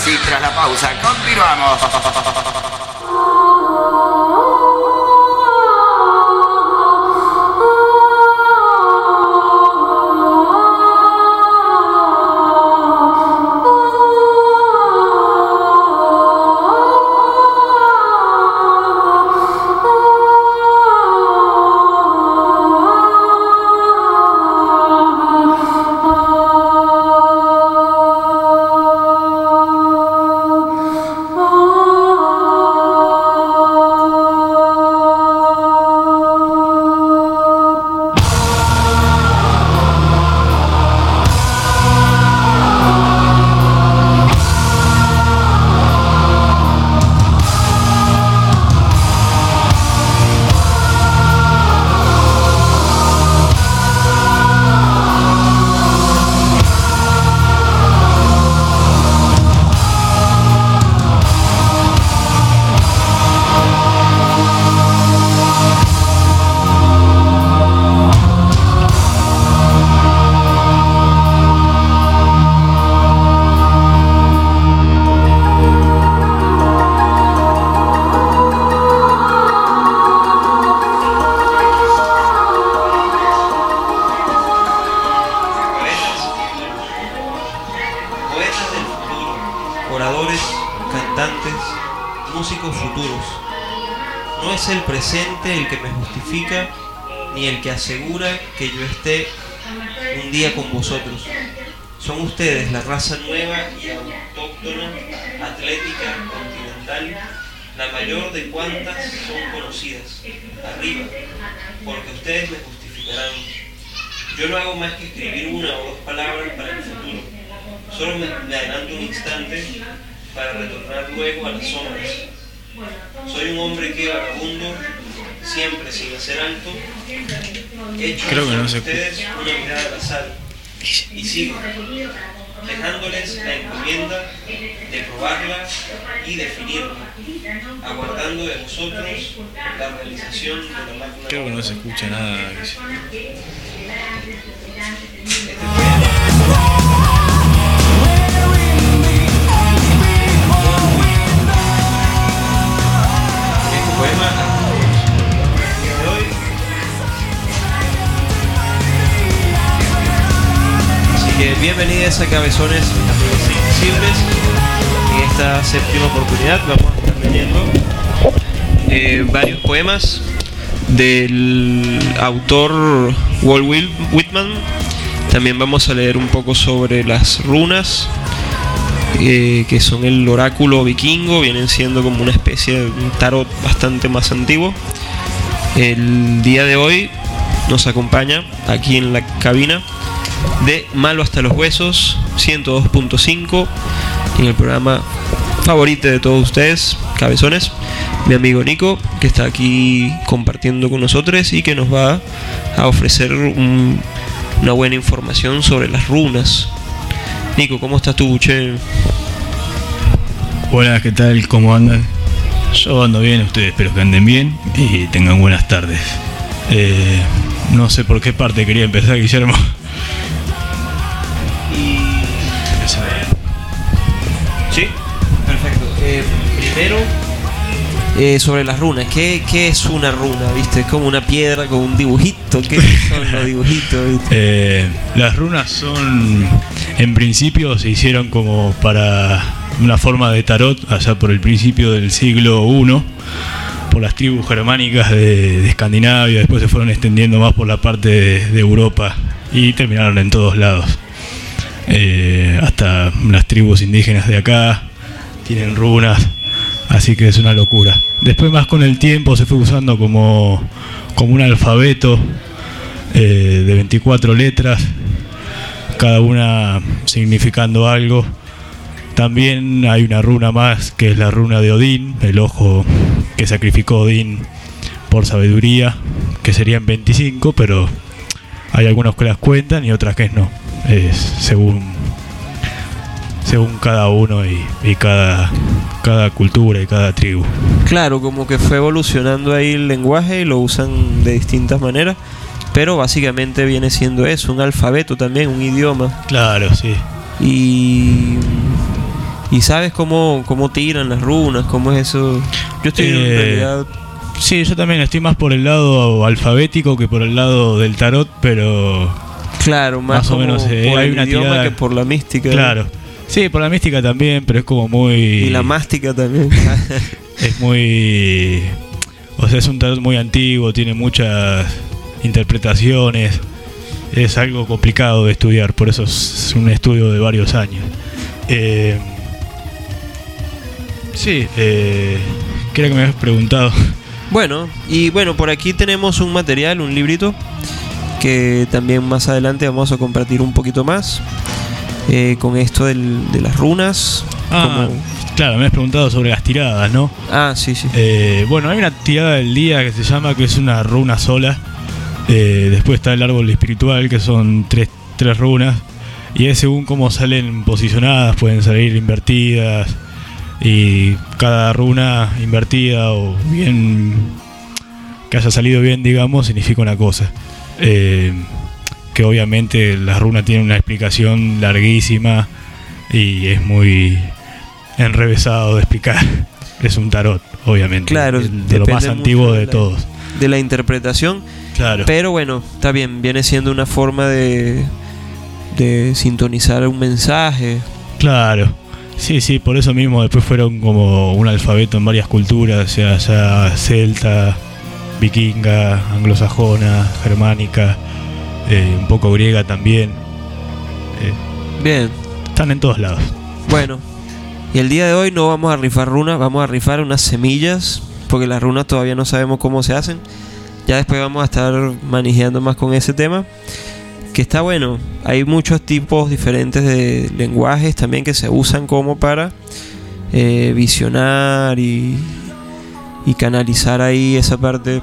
y tras la pausa continuamos. El presente el que me justifica, ni el que asegura que yo esté un día con vosotros. Son ustedes la raza nueva y autóctona, atlética, continental, la mayor de cuantas son conocidas, arriba, porque ustedes me justificarán. Yo no hago más que escribir una o dos palabras para el futuro, solo me adelanto un instante para retornar luego a las sombras. Soy un hombre que vagabundo, siempre sin hacer alto, hecho sobre ustedes una mirada al azar, y sigo, dejándoles la encomienda de probarla y definirla, aguardando de vosotros la realización de la magna. Creo que no se escucha nada. Poema de hoy. Así que bienvenidos a Cabezones, amigos invisibles. En esta séptima oportunidad vamos a estar leyendo varios poemas del autor Walt Whitman. También vamos a leer un poco sobre las runas, que son el oráculo vikingo, vienen siendo como una especie de un tarot bastante más antiguo. El día de hoy nos acompaña aquí en la cabina de Malo hasta los huesos 102.5, en el programa favorito de todos ustedes, Cabezones, mi amigo Nico, que está aquí compartiendo con nosotros y que nos va a ofrecer una buena información sobre las runas. Nico, ¿cómo estás tú, che? Hola, ¿qué tal? ¿Cómo andan? Yo ando bien, ustedes espero que anden bien y tengan buenas tardes. No sé por qué parte quería empezar, Guillermo. Sí, perfecto. Primero, sobre las runas. ¿Qué es una runa? ¿Viste? Es como una piedra con un dibujito. ¿Qué son los dibujitos? ¿Viste? Las runas son, en principio, se hicieron como para una forma de tarot allá por el principio del siglo I, por las tribus germánicas de Escandinavia. Después se fueron extendiendo más por la parte de Europa y terminaron en todos lados. Hasta las tribus indígenas de acá tienen runas, así que es una locura. Después, más con el tiempo, se fue usando como un alfabeto de 24 letras, cada una significando algo. También hay una runa más, que es la runa de Odín, el ojo que sacrificó Odín por sabiduría, que serían 25, pero hay algunos que las cuentan y otras que no. Es según cada uno y cada cultura y cada tribu. Claro, como que fue evolucionando ahí el lenguaje y lo usan de distintas maneras, pero básicamente viene siendo eso, un alfabeto también, un idioma. Claro, sí. Y ¿Y sabes cómo tiran las runas? ¿Cómo es eso? Yo estoy en realidad... Sí, yo también estoy más por el lado alfabético que por el lado del tarot, pero... Claro, más o menos por hay el una idioma tirada, que por la mística. Claro. Sí, por la mística también, pero es como muy... Y la mástica también. Es muy... O sea, es un tarot muy antiguo, tiene muchas interpretaciones. Es algo complicado de estudiar, por eso es un estudio de varios años. Sí, ¿qué era que me habías preguntado? Bueno, por aquí tenemos un material, un librito, que también más adelante vamos a compartir un poquito más, con esto de las runas. Claro, me has preguntado sobre las tiradas, ¿no? Sí. Bueno, hay una tirada del día que se llama, que es una runa sola. Después está el árbol espiritual, que son tres runas. Y es según cómo salen posicionadas, pueden salir invertidas. Y cada runa invertida o bien que haya salido bien, digamos, significa una cosa. Que obviamente las runas tienen una explicación larguísima y es muy enrevesado de explicar. Es un tarot, obviamente. Claro, de lo más antiguo de todos. De la interpretación. Claro. Pero bueno, está bien, viene siendo una forma de sintonizar un mensaje. Claro. Sí, por eso mismo después fueron como un alfabeto en varias culturas, ya celta, vikinga, anglosajona, germánica, un poco griega también. Bien. Están en todos lados. Bueno, y el día de hoy no vamos a rifar runas, vamos a rifar unas semillas, porque las runas todavía no sabemos cómo se hacen. Ya después vamos a estar manejando más con ese tema, que está bueno. Hay muchos tipos diferentes de lenguajes también que se usan como para visionar y canalizar ahí esa parte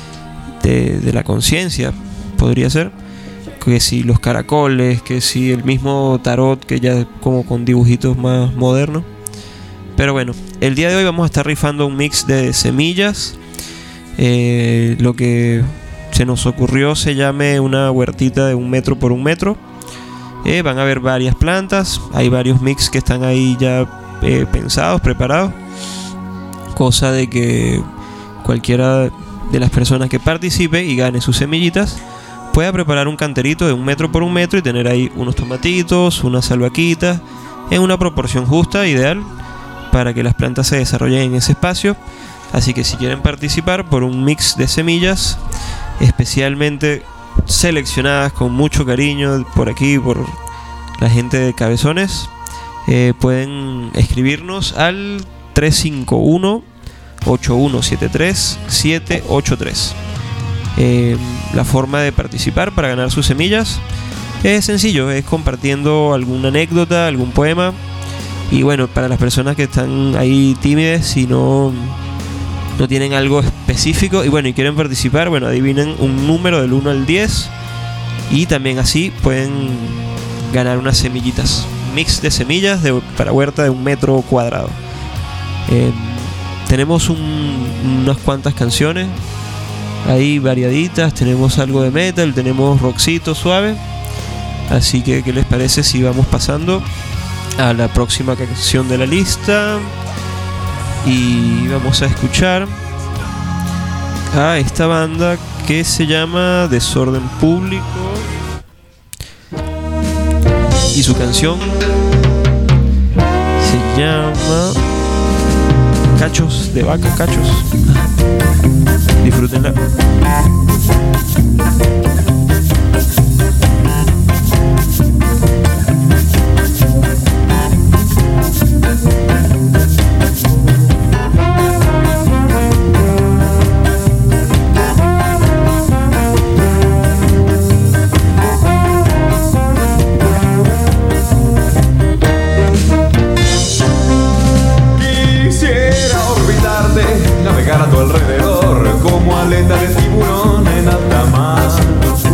de la conciencia, podría ser. Que si los caracoles, que si el mismo tarot, que ya como con dibujitos más modernos. Pero bueno, el día de hoy vamos a estar rifando un mix de semillas. Lo que se nos ocurrió se llame una huertita de 1 metro por 1 metro. Van a haber varias plantas, hay varios mix que están ahí ya pensados, preparados, cosa de que cualquiera de las personas que participe y gane sus semillitas pueda preparar un canterito de 1 metro por 1 metro y tener ahí unos tomatitos, unas albahaquitas en una proporción justa, ideal, para que las plantas se desarrollen en ese espacio. Así que si quieren participar por un mix de semillas especialmente seleccionadas con mucho cariño por aquí, por la gente de Cabezones, pueden escribirnos al 351-8173-783. La forma de participar para ganar sus semillas es sencillo, es compartiendo alguna anécdota, algún poema. Y bueno, para las personas que están ahí tímidas, si no tienen algo específico y bueno, y quieren participar, bueno, adivinen un número del 1 al 10 y también así pueden ganar unas semillitas, un mix de semillas para huerta de 1 metro cuadrado. Tenemos unas cuantas canciones ahí variaditas, tenemos algo de metal, tenemos rockcito suave, así que ¿qué les parece si vamos pasando a la próxima canción de la lista? Y vamos a escuchar a esta banda que se llama Desorden Público y su canción se llama Cachos de Vaca, Cachos. Disfrútenla. Navegar a tu alrededor como aleta de tiburón en alta mar.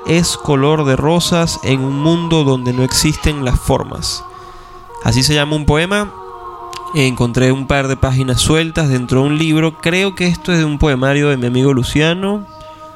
es color de rosas en un mundo donde no existen las formas. Así se llama un poema. Encontré un par de páginas sueltas dentro de un libro. Creo que esto es de un poemario de mi amigo Luciano.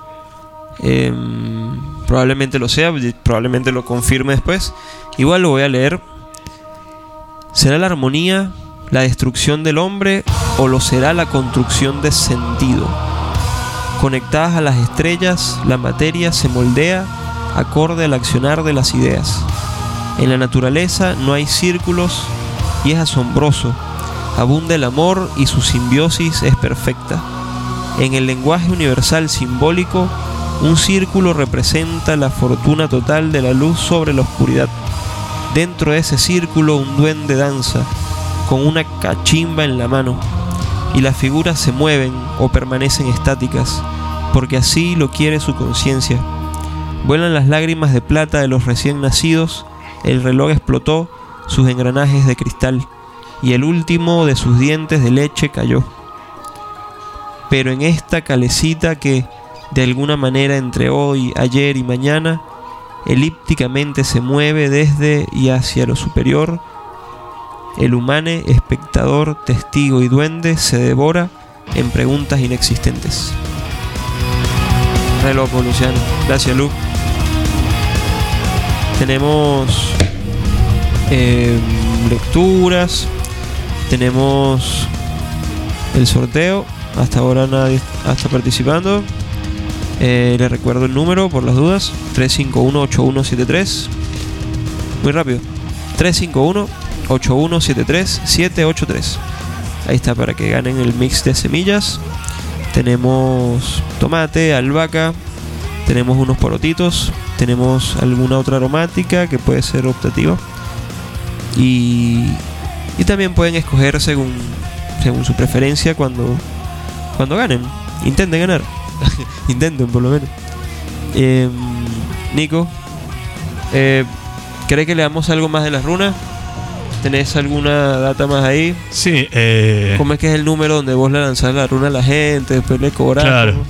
Probablemente lo sea, probablemente lo confirme después. Igual lo voy a leer. ¿Será la armonía la destrucción del hombre o lo será la construcción de sentido? Conectadas a las estrellas, la materia se moldea acorde al accionar de las ideas. En la naturaleza no hay círculos y es asombroso. Abunda el amor y su simbiosis es perfecta. En el lenguaje universal simbólico, un círculo representa la fortuna total de la luz sobre la oscuridad. Dentro de ese círculo un duende danza con una cachimba en la mano, y las figuras se mueven o permanecen estáticas, porque así lo quiere su conciencia. Vuelan las lágrimas de plata de los recién nacidos, el reloj explotó sus engranajes de cristal, y el último de sus dientes de leche cayó. Pero en esta calecita que, de alguna manera entre hoy, ayer y mañana, elípticamente se mueve desde y hacia lo superior, el humane, espectador, testigo y duende se devora en preguntas inexistentes. Re loco, Luciano. Gracias, Lu. Tenemos lecturas, tenemos el sorteo. Hasta ahora nadie está participando. Les recuerdo el número por las dudas: 351-8173. Muy rápido: 351-8173-783. Ahí está, para que ganen el mix de semillas. Tenemos tomate, albahaca, tenemos unos porotitos, tenemos alguna otra aromática que puede ser optativa, y también pueden escoger según su preferencia cuando ganen. Intenten ganar. Intenten, por lo menos. Nico, ¿cree que le damos algo más de las runas? ¿Tenés alguna data más ahí? Sí. ¿Cómo es que es el número donde vos le lanzás la runa a la gente, después le cobrás? Claro.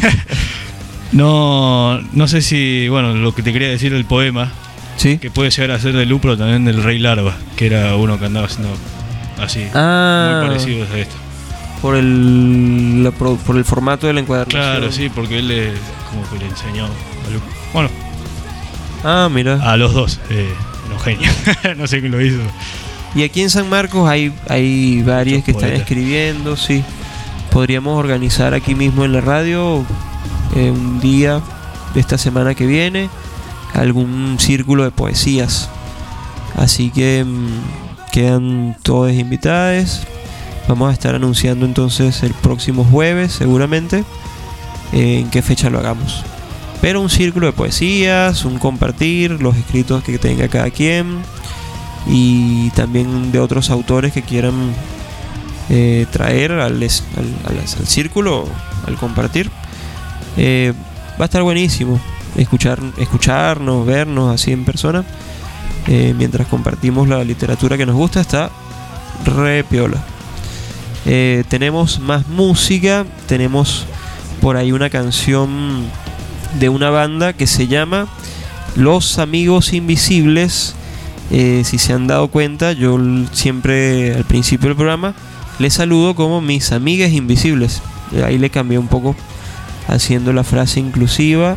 No sé si, bueno, lo que te quería decir del poema, ¿sí? Que puede llegar a ser de Lu, pero también del Rey Larva, que era uno que andaba haciendo así, muy parecido a esto. Por el formato de la encuadernación. Claro, sí, porque él como que le enseñó a Lu. Bueno. Mira. A los dos, los genios. No sé quién lo hizo. Y aquí en San Marcos hay varios que están escribiendo, sí. Podríamos organizar aquí mismo en la radio un día de esta semana que viene algún círculo de poesías. Así que quedan todos invitados. Vamos a estar anunciando entonces el próximo jueves, seguramente, en qué fecha lo hagamos. Pero un círculo de poesías, un compartir los escritos que tenga cada quien, y también de otros autores que quieran traer al círculo, al compartir. Va a estar buenísimo escucharnos, vernos así en persona, mientras compartimos la literatura que nos gusta. Está re piola. Tenemos más música. Tenemos por ahí una canción de una banda que se llama Los Amigos Invisibles. Si se han dado cuenta, yo siempre al principio del programa les saludo como mis amigues invisibles. Ahí le cambié un poco haciendo la frase inclusiva,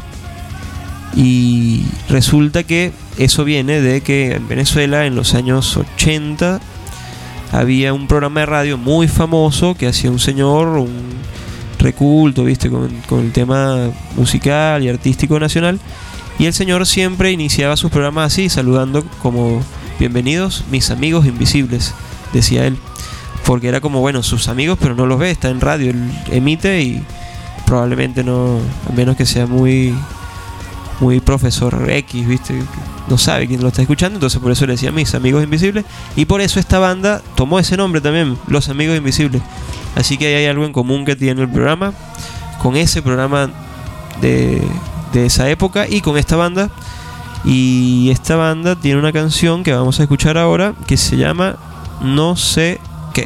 y resulta que eso viene de que en Venezuela en los años 80 había un programa de radio muy famoso que hacía un señor, un reculto, ¿viste? Con el tema musical y artístico nacional. Y el señor siempre iniciaba sus programas así, saludando como: bienvenidos mis amigos invisibles, decía él. Porque era como, bueno, sus amigos, pero no los ve, está en radio, él emite y probablemente no, a menos que sea muy profesor X, ¿viste? No sabe quién lo está escuchando, entonces por eso le decía mis amigos invisibles. Y por eso esta banda tomó ese nombre también, Los Amigos Invisibles. Así que ahí hay algo en común que tiene el programa con ese programa de esa época y con esta banda. Y esta banda tiene una canción que vamos a escuchar ahora que se llama No sé qué.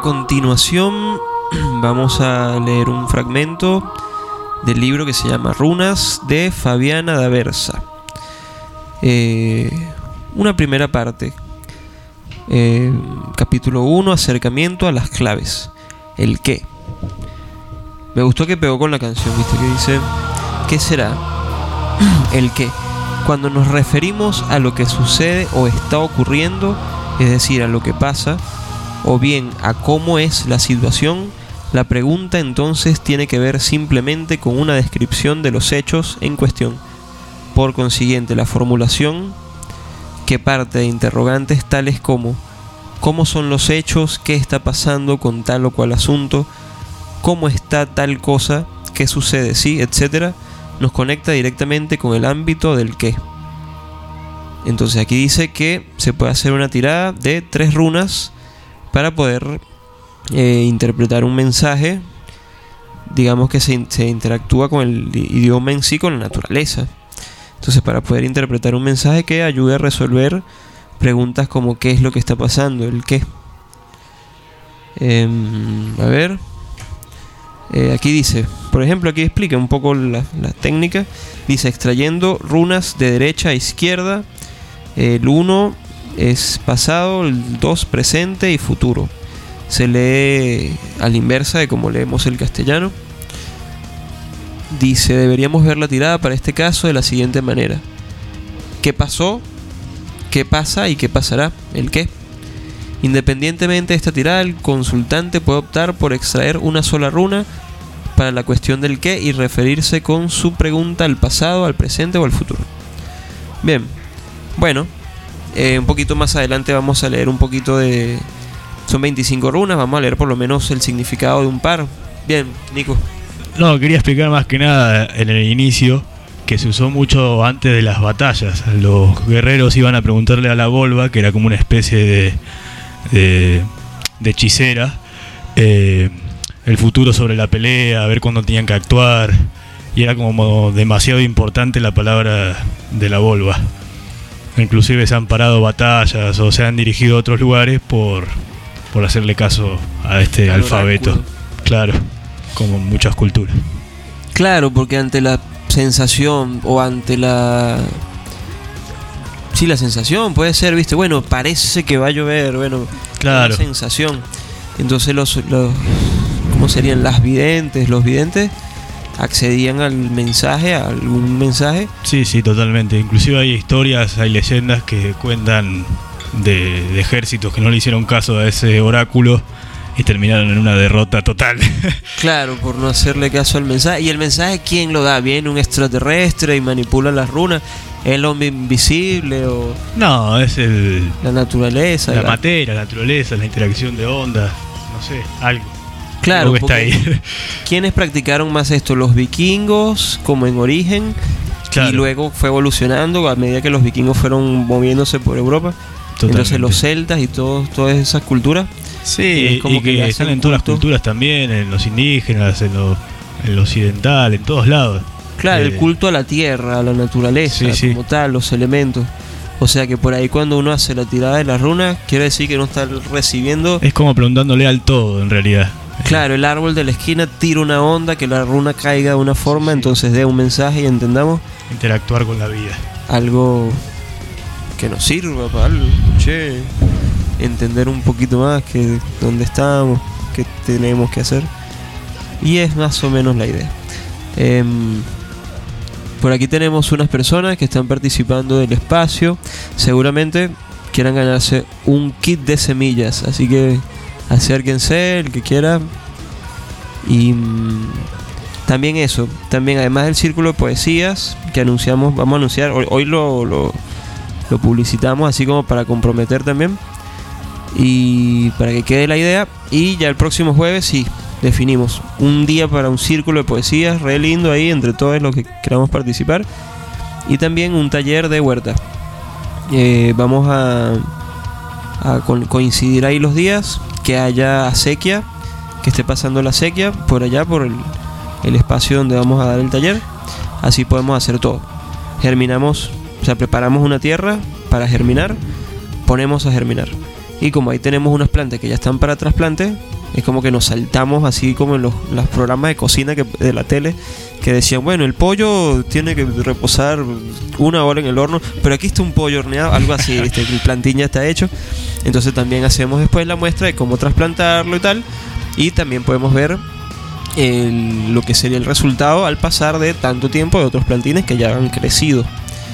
continuación vamos a leer un fragmento del libro que se llama Runas de Fabiana d'Aversa. Una primera parte. Capítulo 1, acercamiento a las claves. El qué. Me gustó que pegó con la canción, ¿viste? Que dice, ¿qué será? El qué. Cuando nos referimos a lo que sucede o está ocurriendo, es decir, a lo que pasa, o bien a cómo es la situación, la pregunta entonces tiene que ver simplemente con una descripción de los hechos en cuestión. Por consiguiente, la formulación que parte de interrogantes tales como ¿cómo son los hechos? ¿Qué está pasando con tal o cual asunto? ¿Cómo está tal cosa? ¿Qué sucede? ¿Sí? Etcétera, nos conecta directamente con el ámbito del qué. Entonces aquí dice que se puede hacer una tirada de 3 runas para poder interpretar un mensaje, digamos que se interactúa con el idioma en sí, con la naturaleza. Entonces, para poder interpretar un mensaje que ayude a resolver preguntas como ¿qué es lo que está pasando? ¿El qué? A ver, aquí dice, por ejemplo, aquí explica un poco la técnica. Dice, extrayendo runas de derecha a izquierda. El 1 es pasado, el 2 presente y futuro. Se lee a la inversa de como leemos el castellano. Dice, deberíamos ver la tirada para este caso de la siguiente manera. ¿Qué pasó? ¿Qué pasa? ¿Y qué pasará? ¿El qué? Independientemente de esta tirada, el consultante puede optar por extraer una sola runa para la cuestión del qué y referirse con su pregunta al pasado, al presente o al futuro. Bien, bueno, un poquito más adelante vamos a leer un poquito de... Son 25 runas, vamos a leer por lo menos el significado de un par. Bien, Nico. No, quería explicar más que nada en el inicio que se usó mucho antes de las batallas. Los guerreros iban a preguntarle a la Volva, que era como una especie de hechicera, el futuro sobre la pelea, a ver cuándo tenían que actuar, y era como demasiado importante la palabra de la Volva. Inclusive se han parado batallas o se han dirigido a otros lugares por hacerle caso a este alfabeto. Oráculo. Claro, como en muchas culturas. Claro, porque ante la sensación o ante la... Sí, la sensación puede ser, ¿viste? Bueno, parece que va a llover, bueno, claro. La sensación. Entonces los ¿cómo serían? Los videntes accedían al mensaje, a algún mensaje. Sí, totalmente. Inclusive hay historias, hay leyendas que cuentan de ejércitos que no le hicieron caso a ese oráculo y terminaron en una derrota total. Claro, por no hacerle caso al mensaje. ¿Y el mensaje quién lo da? ¿Viene un extraterrestre y manipula las runas? ¿Es el hombre invisible o...? No, es la naturaleza. La materia, la naturaleza, la interacción de ondas, no sé, algo. Claro, que está ahí. ¿Quiénes practicaron más esto? Los vikingos, como en origen, claro. Y luego fue evolucionando a medida que los vikingos fueron moviéndose por Europa. Totalmente. Entonces los celtas y todas esas culturas. Sí, como y que están en todas las culturas también, en los indígenas, en lo occidental, en todos lados. Claro, el culto a la tierra, a la naturaleza, como tal, los elementos. O sea que por ahí cuando uno hace la tirada de las runas, quiere decir que no está recibiendo... Es como preguntándole al todo, en realidad. Claro, el árbol de la esquina tira una onda, que la runa caiga de una forma, entonces dé un mensaje y entendamos. Interactuar con la vida. Algo que nos sirva para algo, entender un poquito más que dónde estamos, qué tenemos que hacer. Y es más o menos la idea. Por aquí tenemos unas personas que están participando del espacio. Seguramente quieran ganarse un kit de semillas, así que acérquense el que quiera. Y también eso, también además del círculo de poesías que anunciamos, vamos a anunciar, hoy lo publicitamos así como para comprometer también y para que quede la idea. Y ya el próximo jueves sí definimos un día para un círculo de poesías re lindo ahí entre todos los que queramos participar, y también un taller de huerta. Vamos a coincidir ahí los días que haya acequia, que esté pasando la acequia por allá, por el espacio donde vamos a dar el taller. Así podemos hacer todo. Germinamos, o sea, preparamos una tierra para germinar, ponemos a germinar. Y como ahí tenemos unas plantas que ya están para trasplante, es como que nos saltamos así como en los programas de cocina de la tele, que decían, bueno, el pollo tiene que reposar 1 hora en el horno, pero aquí está un pollo horneado, algo así, ¿viste? El plantín ya está hecho. Entonces también hacemos después la muestra de cómo trasplantarlo y tal. Y también podemos ver lo que sería el resultado al pasar de tanto tiempo de otros plantines que ya han crecido.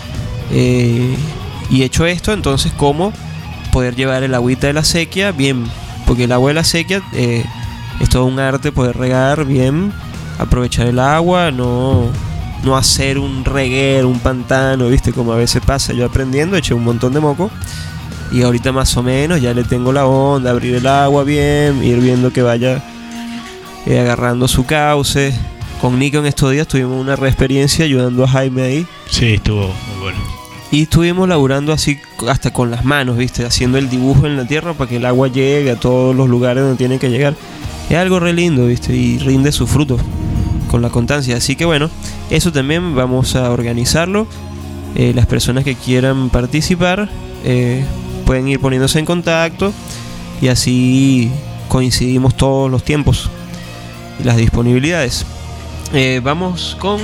Y hecho esto, entonces cómo poder llevar el agüita de la sequía bien, porque el agua de la sequía es todo un arte poder regar bien, aprovechar el agua, no hacer un reguero, un pantano, ¿viste? Como a veces pasa. Yo aprendiendo eché un montón de moco y ahorita más o menos ya le tengo la onda, abrir el agua bien, ir viendo que vaya agarrando su cauce. Con Nico en estos días tuvimos una re-experiencia ayudando a Jaime ahí. Sí, estuvo muy bueno. Y estuvimos laburando así hasta con las manos, ¿viste? Haciendo el dibujo en la tierra para que el agua llegue a todos los lugares donde tiene que llegar. Es algo re lindo, ¿viste? Y rinde sus frutos con la constancia. Así que bueno, eso también vamos a organizarlo. Las personas que quieran participar pueden ir poniéndose en contacto y así coincidimos todos los tiempos y las disponibilidades. Vamos con...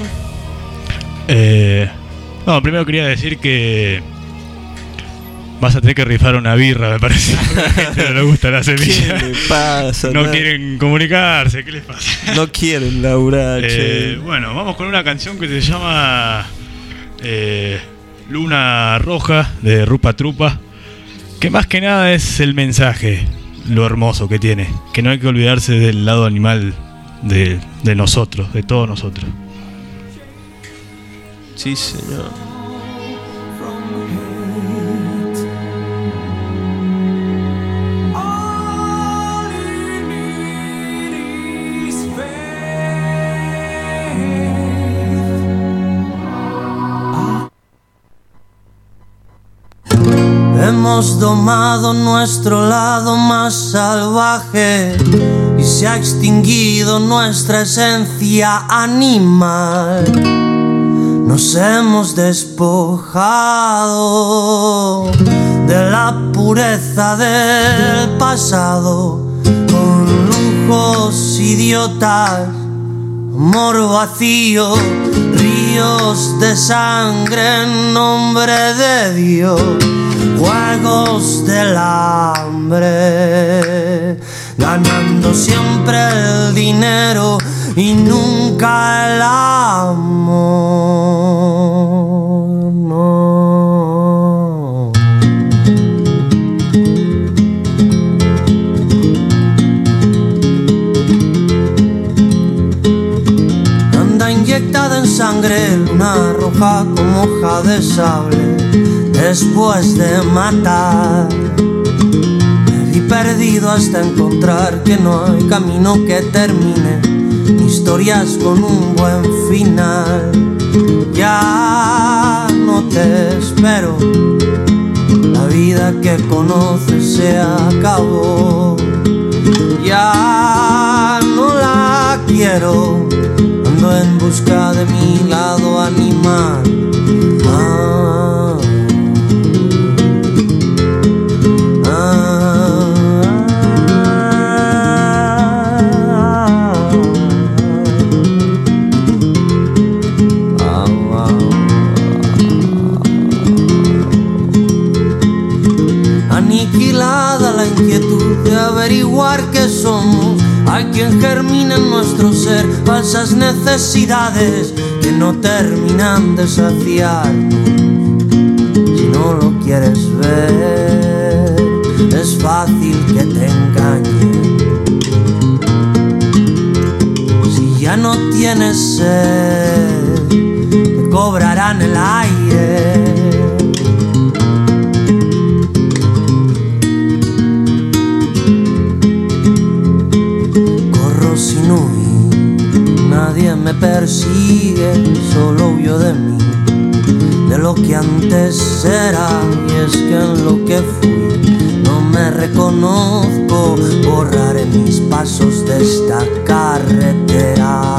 No, primero quería decir que vas a tener que rifar una birra, me parece. A la gente no le gusta la semilla. ¿Qué le pasa? No quieren comunicarse, ¿qué les pasa? No quieren laburar, che. Bueno, vamos con una canción que se llama Luna Roja, de Rupa Trupa, que más que nada es el mensaje, lo hermoso que tiene, que no hay que olvidarse del lado animal de nosotros, de todos nosotros. Sí, señor. Hemos domado nuestro lado más salvaje y se ha extinguido nuestra esencia animal. Nos hemos despojado de la pureza del pasado con lujos idiotas, amor vacío, ríos de sangre en nombre de Dios, juegos del hambre, ganando siempre el dinero y nunca el amor, no. Anda inyectada en sangre, luna roja como hoja de sable, después de matar. Me vi perdido hasta encontrar que no hay camino que termine, historias con un buen final. Ya no te espero, la vida que conoces se acabó. Ya no la quiero, ando en busca de mi lado animal. Aniquilada la inquietud de averiguar qué somos, hay quien germina en nuestro ser falsas necesidades que no terminan de saciarnos. Si no lo quieres ver, es fácil que te engañen. Si ya no tienes sed, te cobrarán el aire. Sin huir, nadie me persigue, solo huyo de mí, de lo que antes era, y es que en lo que fui no me reconozco, borraré mis pasos de esta carretera.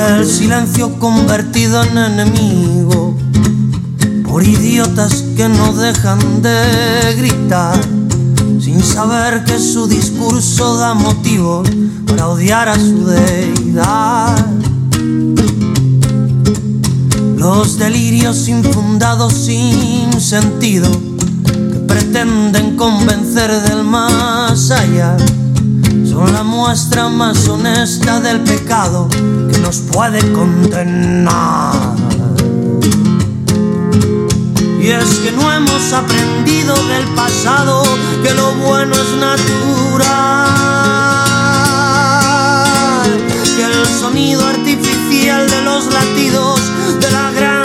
El silencio convertido en enemigo por idiotas que no dejan de gritar, sin saber que su discurso da motivos para odiar a su deidad. Los delirios infundados sin sentido que pretenden convencer del más allá son la muestra más honesta del pecado que nos puede condenar. Y es que no hemos aprendido del pasado que lo bueno es natural, que el sonido artificial de los latidos de la gran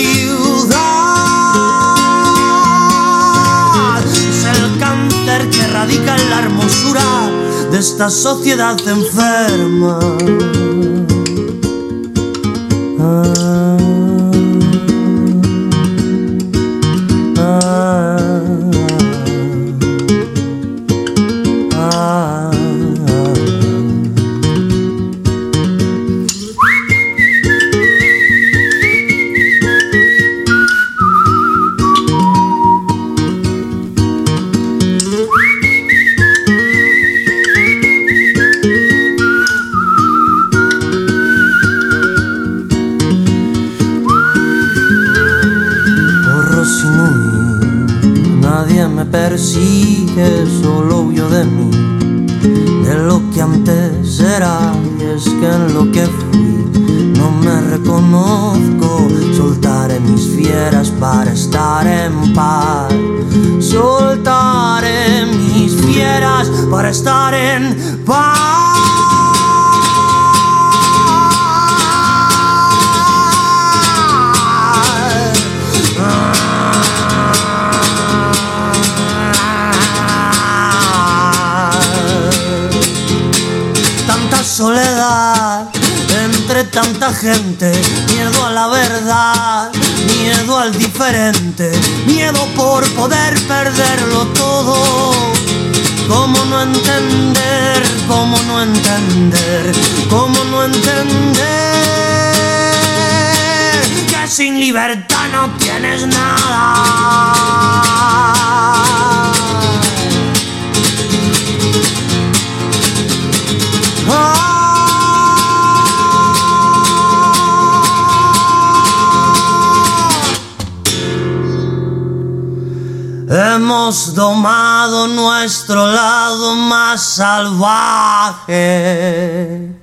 ciudad es el cáncer que radica en la hermosura de esta sociedad enferma. Persigue, solo huyo de mí, de lo que antes era, y es que en lo que fui no me reconozco. Soltaré mis fieras para estar en paz, soltaré mis fieras para estar en paz. Soledad entre tanta gente, miedo a la verdad, miedo al diferente, miedo por poder perderlo todo. ¿Cómo no entender? ¿Cómo no entender? ¿Cómo no entender que sin libertad no tienes nada? Hemos domado nuestro lado más salvaje.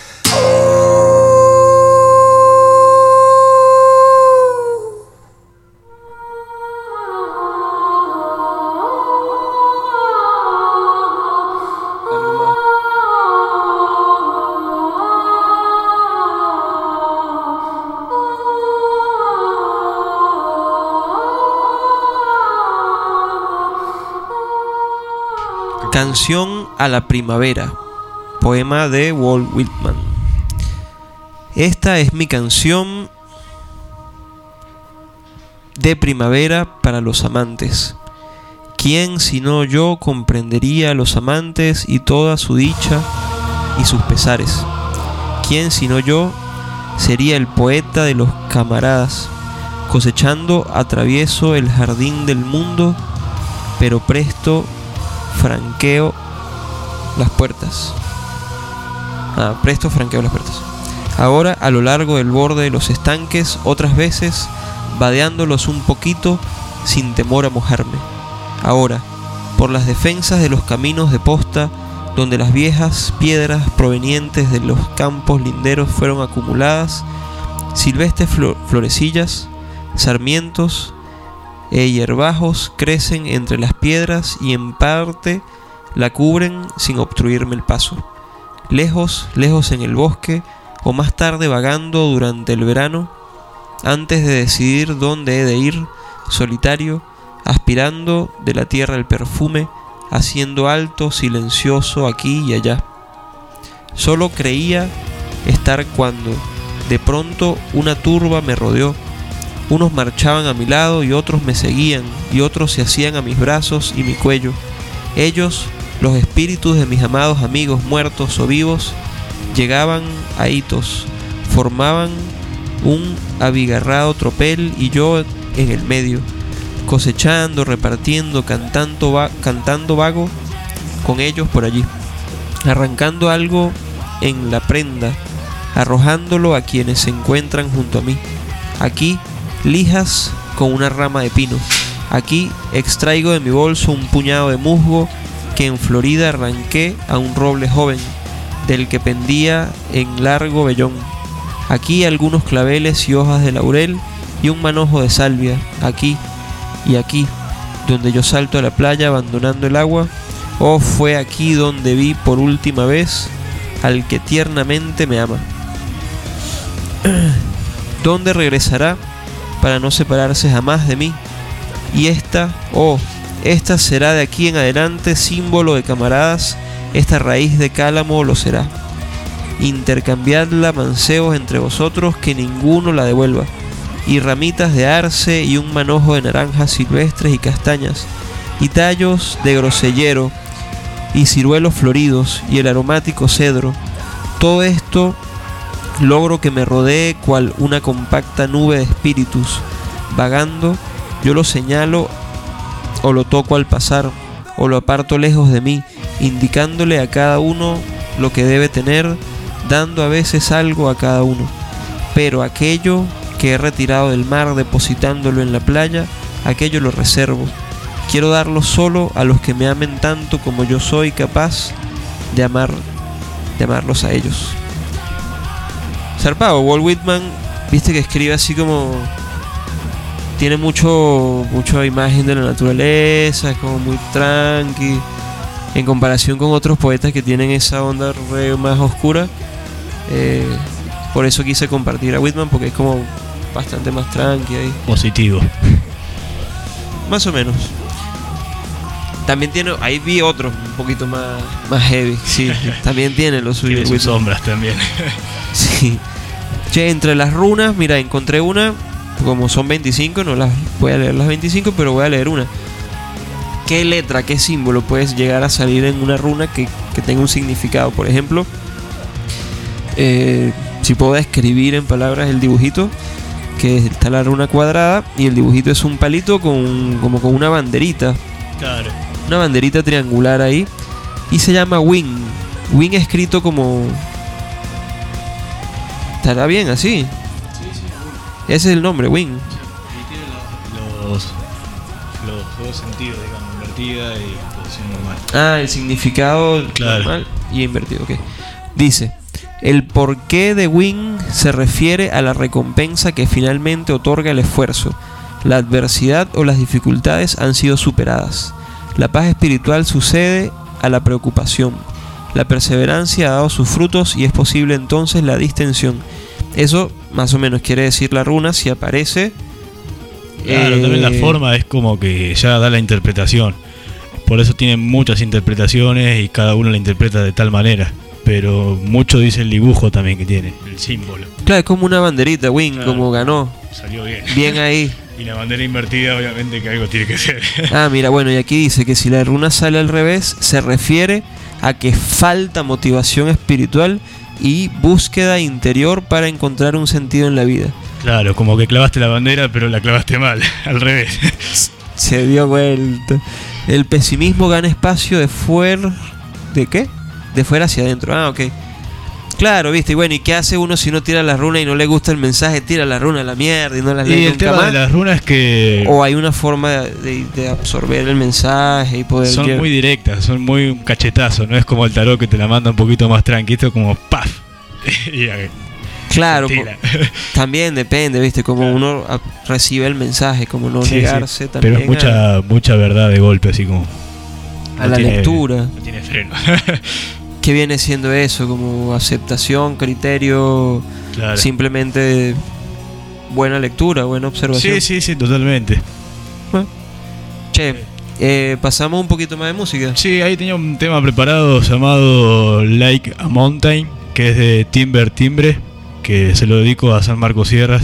Canción a la primavera, poema de Walt Whitman. Esta es mi canción de primavera para los amantes. ¿Quién sino yo comprendería a los amantes y toda su dicha y sus pesares? ¿Quién sino yo sería el poeta de los camaradas, cosechando a travieso el jardín del mundo, pero presto franqueo las puertas. Ahora a lo largo del borde de los estanques, otras veces vadeándolos un poquito sin temor a mojarme. Ahora por las defensas de los caminos de posta, donde las viejas piedras provenientes de los campos linderos fueron acumuladas, silvestres florecillas, sarmientos e hierbajos crecen entre las piedras y en parte la cubren sin obstruirme el paso. Lejos, lejos en el bosque, o más tarde vagando durante el verano, antes de decidir dónde he de ir, solitario, aspirando de la tierra el perfume, haciendo alto, silencioso aquí y allá. Solo creía estar cuando, de pronto, una turba me rodeó. Unos marchaban a mi lado y otros me seguían, y otros se hacían a mis brazos y mi cuello. Ellos, los espíritus de mis amados amigos muertos o vivos, llegaban a hitos, formaban un abigarrado tropel y yo en el medio, cosechando, repartiendo, cantando vago con ellos por allí, arrancando algo en la prenda, arrojándolo a quienes se encuentran junto a mí. Aquí lijas con una rama de pino, aquí extraigo de mi bolso un puñado de musgo que en Florida arranqué a un roble joven, del que pendía en largo vellón. Aquí algunos claveles y hojas de laurel y un manojo de salvia. Aquí y aquí, donde yo salto a la playa abandonando el agua. Oh, fue aquí donde vi por última vez al que tiernamente me ama. ¿Dónde regresará para no separarse jamás de mí? Y esta será de aquí en adelante símbolo de camaradas. Esta raíz de cálamo lo será. Intercambiadla manceos entre vosotros, que ninguno la devuelva. Y ramitas de arce y un manojo de naranjas silvestres y castañas, y tallos de grosellero y ciruelos floridos y el aromático cedro. Todo esto logro que me rodee cual una compacta nube de espíritus. Vagando, yo lo señalo o lo toco al pasar, o lo aparto lejos de mí, indicándole a cada uno lo que debe tener, dando a veces algo a cada uno. Pero aquello que he retirado del mar, depositándolo en la playa, aquello lo reservo. Quiero darlo solo a los que me amen tanto como yo soy capaz de amarlos a ellos. Zarpado. Walt Whitman, viste que escribe así como... Tiene mucha imagen de la naturaleza, es como muy tranqui, en comparación con otros poetas que tienen esa onda más oscura. Por eso quise compartir a Whitman, porque es como bastante más tranqui ahí. Positivo. Más o menos. También tiene, ahí vi otro un poquito más heavy, sí, también tiene lo suyo. Tiene sus sombras también. Sí. Che, entre las runas, mira, encontré una, como son 25, no las voy a leer las 25, pero voy a leer una. ¿Qué letra, qué símbolo puedes llegar a salir en una runa que tenga un significado? Por ejemplo, si puedo describir en palabras el dibujito, que está la runa cuadrada y el dibujito es un palito como con una banderita. Claro. Una banderita triangular ahí. Y se llama Wing. Wing escrito como... ¿Estará bien así? Sí, sí. Ese es el nombre, Wing. Y tiene los dos sentidos, digamos, invertida y posición normal. Ah, el significado normal y invertido, ok. Dice: el porqué de Wing se refiere a la recompensa que finalmente otorga el esfuerzo. La adversidad o las dificultades han sido superadas. La paz espiritual sucede a la preocupación. La perseverancia ha dado sus frutos y es posible entonces la distensión. Eso más o menos quiere decir la runa si aparece. Claro, también la forma es como que ya da la interpretación. Por eso tienen muchas interpretaciones y cada uno la interpreta de tal manera. Pero mucho dice el dibujo también que tiene, el símbolo. Claro, es como una banderita, Wing, claro, como ganó. Salió bien. Bien ahí. Y la bandera invertida, obviamente que algo tiene que ser. Ah, mira, bueno, y aquí dice que si la runa sale al revés, se refiere a que falta motivación espiritual y búsqueda interior para encontrar un sentido en la vida. Claro, como que clavaste la bandera, pero la clavaste mal, al revés. Se dio vuelta. El pesimismo gana espacio de fuera... ¿De qué? De fuera hacia adentro. Ah, ok. Claro, viste, y bueno, ¿y qué hace uno si no tira la runa y no le gusta el mensaje? Tira la runa a la mierda y no las lee y el nunca tema más. De las runas es que... O hay una forma de absorber el mensaje y poder... Son muy directas, son muy un cachetazo, no es como el tarot que te la manda un poquito más tranquilo, como ¡paf! Y claro, también depende, viste, como claro, uno recibe el mensaje, como no negarse, sí, también. Pero es mucha verdad de golpe, así como... A la lectura. No tiene freno. ¿Qué viene siendo eso? Como aceptación, criterio, claro, simplemente buena lectura, buena observación. Sí, totalmente. Bueno. Che, pasamos un poquito más de música. Sí, ahí tenía un tema preparado llamado Like a Mountain, que es de Timbre, que se lo dedico a San Marcos Sierras.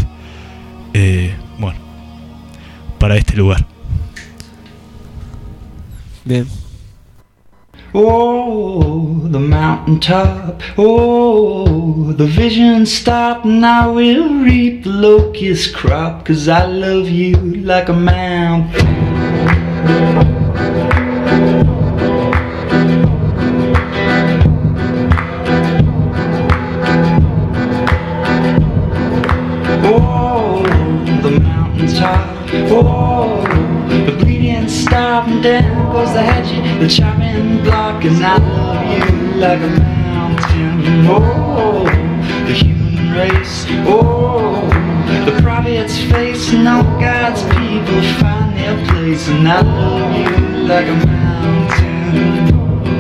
Bueno, para este lugar. Bien. Oh, the mountaintop. Oh, the vision stopped and I will reap the locust crop, 'cause I love you like a mountain. Oh, the mountaintop. Oh, the bleeding stop and down goes the hatchet, the chopping block, and I love you like a mountain. Oh, the human race. Oh, the prophet's face, and all God's people find their place, and I love you like a mountain.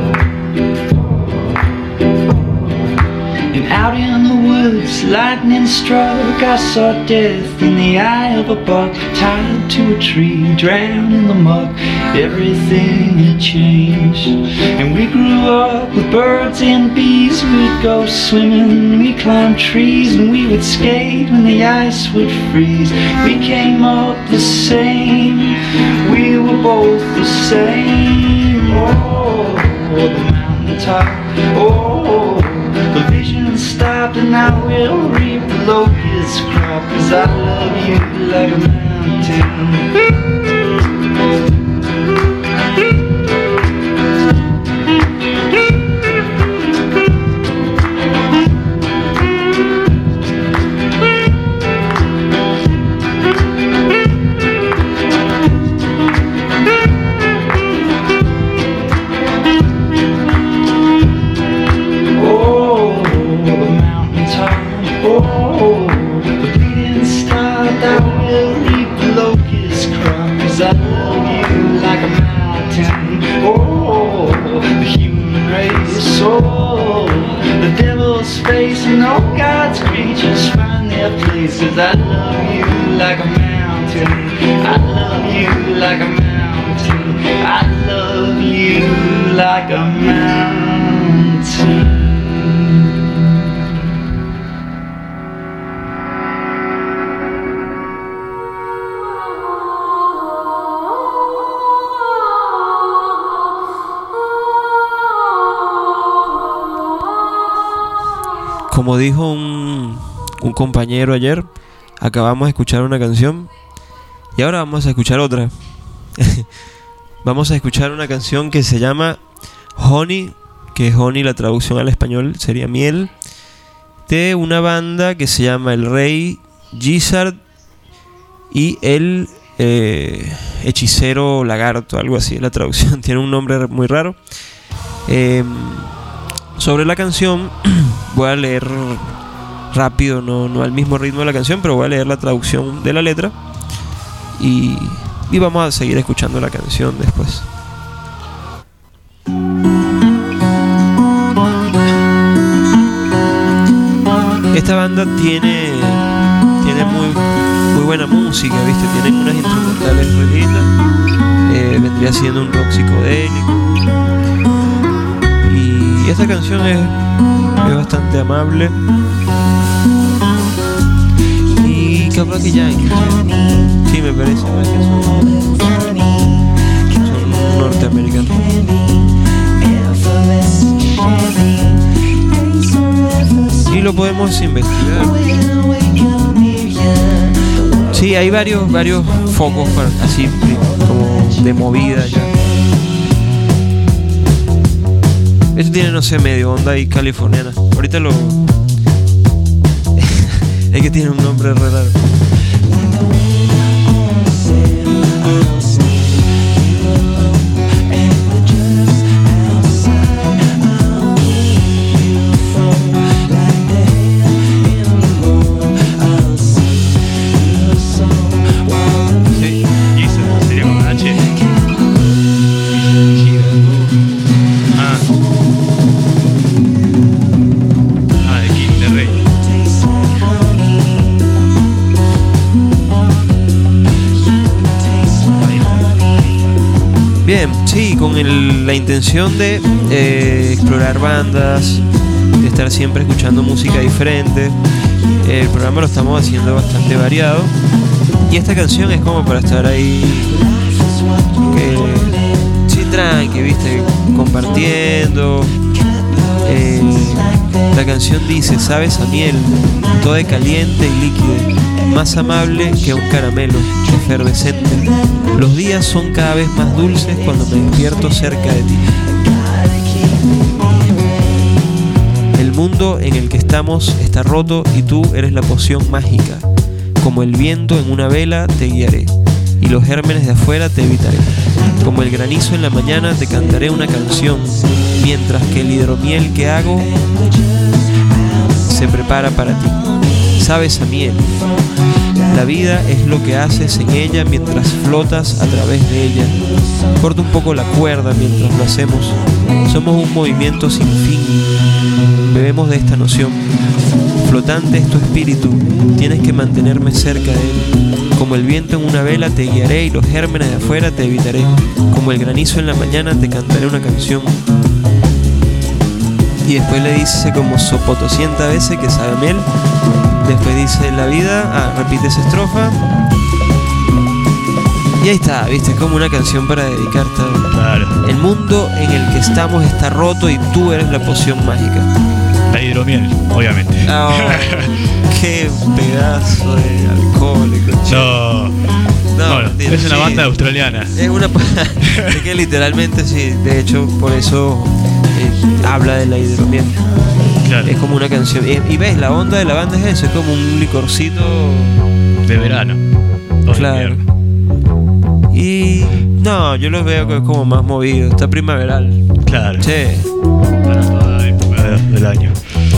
And out in the woods, lightning struck, I saw death in the eye of a buck, tied to a tree, drowned in the muck. Everything had changed, and we grew up with birds and bees. We'd go swimming, we'd climb trees, and we would skate when the ice would freeze. We came up the same, we were both the same. Oh, the mountaintop. Oh, the vision stopped and I will reap the locust crop, 'cause I love you like a mountain. Oh, the bleeding stopped, I will reap the locust crop, 'cause I love you like a mountain. Oh, the human race. Oh, the devil's face, and all God's creatures find their places. I love you like a mountain. I love you like a mountain. I love you like a mountain. Como dijo un compañero ayer, acabamos de escuchar una canción y ahora vamos a escuchar otra. Vamos a escuchar una canción que se llama Honey, que Honey, la traducción al español sería miel, de una banda que se llama El Rey Gizzard y el Hechicero Lagarto, algo así. La traducción tiene un nombre muy raro. Sobre la canción voy a leer rápido, no al mismo ritmo de la canción, pero voy a leer la traducción de la letra y vamos a seguir escuchando la canción después. Esta banda tiene muy buena música, ¿viste? Tienen unas instrumentales muy lindas. Vendría siendo un rock psicodélico. Y esta canción es bastante amable. Y capaz que ya sí, me parece que son norteamericanos. Y lo podemos investigar. Sí, hay varios focos así como de movida ya. Esto tiene, no sé, medio onda y californiana. Ahorita lo... es que tiene un nombre re raro. Bien, sí, con la intención de explorar bandas, de estar siempre escuchando música diferente. El programa lo estamos haciendo bastante variado y esta canción es como para estar ahí, que sí, tranqui, viste, compartiendo. La canción dice: sabes a miel, toda caliente y líquida, más amable que un caramelo efervescente. Los días son cada vez más dulces cuando me despierto cerca de ti. El mundo en el que estamos está roto y tú eres la poción mágica. Como el viento en una vela te guiaré, y los gérmenes de afuera te evitaré. Como el granizo en la mañana te cantaré una canción, mientras que el hidromiel que hago se prepara para ti. Sabes a miel. La vida es lo que haces en ella mientras flotas a través de ella. Corta un poco la cuerda mientras lo hacemos. Somos un movimiento sin fin. Bebemos de esta noción. Flotante es tu espíritu. Tienes que mantenerme cerca de él. Como el viento en una vela te guiaré y los gérmenes de afuera te evitaré. Como el granizo en la mañana te cantaré una canción. Y después le dice como sopotoscientas veces que sabe a miel. Después dice la vida, repite esa estrofa. Y ahí está, viste, como una canción para dedicarte. Claro. El mundo en el que estamos está roto y tú eres la poción mágica. La hidromiel, obviamente. Oh, qué pedazo de alcohólico. No, bueno, mentira, es una sí. banda australiana. Es una es que literalmente sí, de hecho por eso habla de la hidromiel. Claro. Es como una canción. Y ves, la onda de la banda es eso, es como un licorcito De verano. O de claro. invierno. Y no, yo los veo que es como más movido, está primaveral. Claro. Che, Para toda época del año.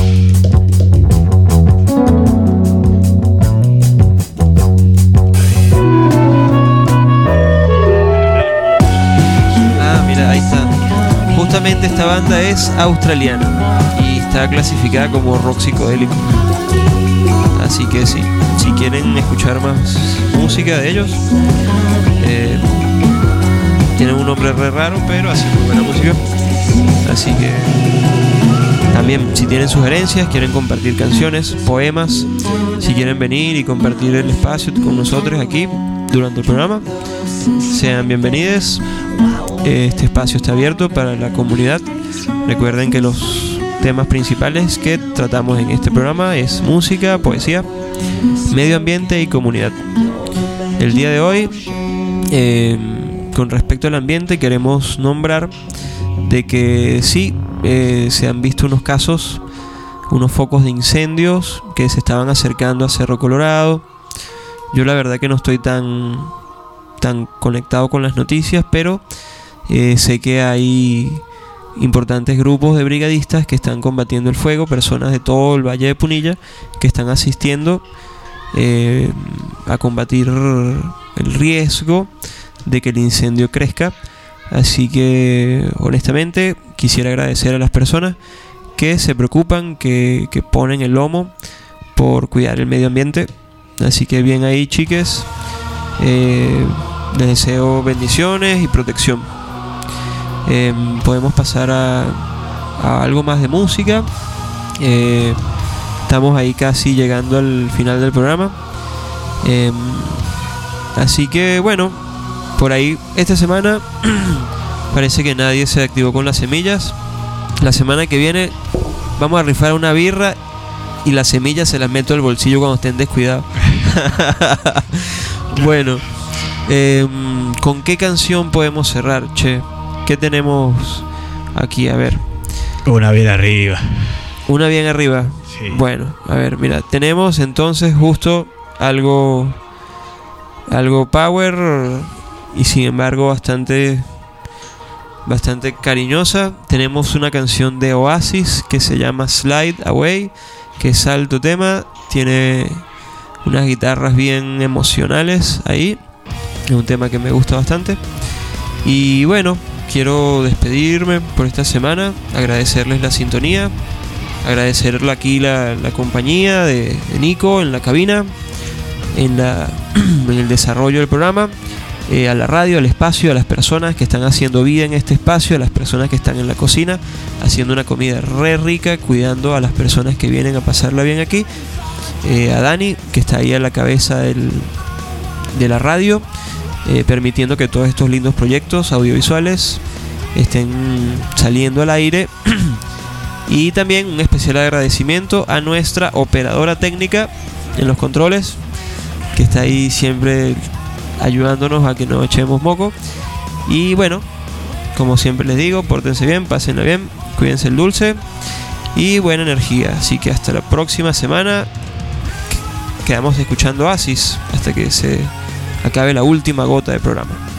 mira, ahí está. Justamente esta banda es australiana y está clasificada como rock psicodélico. Así que sí, si quieren escuchar más música de ellos, tienen un nombre re raro, pero hacen muy buena música. Así que también, si tienen sugerencias, quieren compartir canciones, poemas, si quieren venir y compartir el espacio con nosotros aquí durante el programa, sean bienvenidos. Este espacio está abierto para la comunidad. Recuerden que los temas principales que tratamos en este programa es música, poesía, medio ambiente y comunidad. El día de hoy, con respecto al ambiente, queremos nombrar de que sí, se han visto unos casos, unos focos de incendios que se estaban acercando a Cerro Colorado. Yo la verdad que no estoy tan conectado con las noticias, pero sé que hay importantes grupos de brigadistas que están combatiendo el fuego, personas de todo el Valle de Punilla que están asistiendo a combatir el riesgo de que el incendio crezca. Así que honestamente quisiera agradecer a las personas que se preocupan, que ponen el lomo por cuidar el medio ambiente. Así que bien ahí, chiques, les deseo bendiciones y protección. Podemos pasar a algo más de música. Estamos ahí casi llegando al final del programa. Así que bueno, por ahí esta semana parece que nadie se activó con las semillas. La semana que viene vamos a rifar una birra y las semillas se las meto al bolsillo cuando estén descuidados. Bueno, ¿con qué canción podemos cerrar, che? ¿Qué tenemos aquí? A ver. Una bien arriba. Una bien arriba. Sí. Bueno, a ver, mira, tenemos entonces justo algo power y sin embargo bastante cariñosa. Tenemos una canción de Oasis que se llama Slide Away, que es alto tema, tiene unas guitarras bien emocionales ahí. Es un tema que me gusta bastante. Y bueno, quiero despedirme por esta semana, agradecerles la sintonía, agradecerle aquí la compañía de Nico en la cabina, en el desarrollo del programa, a la radio, al espacio, a las personas que están haciendo vida en este espacio, a las personas que están en la cocina haciendo una comida re rica, cuidando a las personas que vienen a pasarla bien aquí, a Dani, que está ahí a la cabeza de la radio, permitiendo que todos estos lindos proyectos audiovisuales estén saliendo al aire. Y también un especial agradecimiento a nuestra operadora técnica en los controles, que está ahí siempre ayudándonos a que no echemos moco. Y bueno, como siempre les digo, pórtense bien, pásenla bien, cuídense el dulce y buena energía. Así que hasta la próxima semana. Quedamos escuchando Oasis hasta que se acabe la última gota del programa.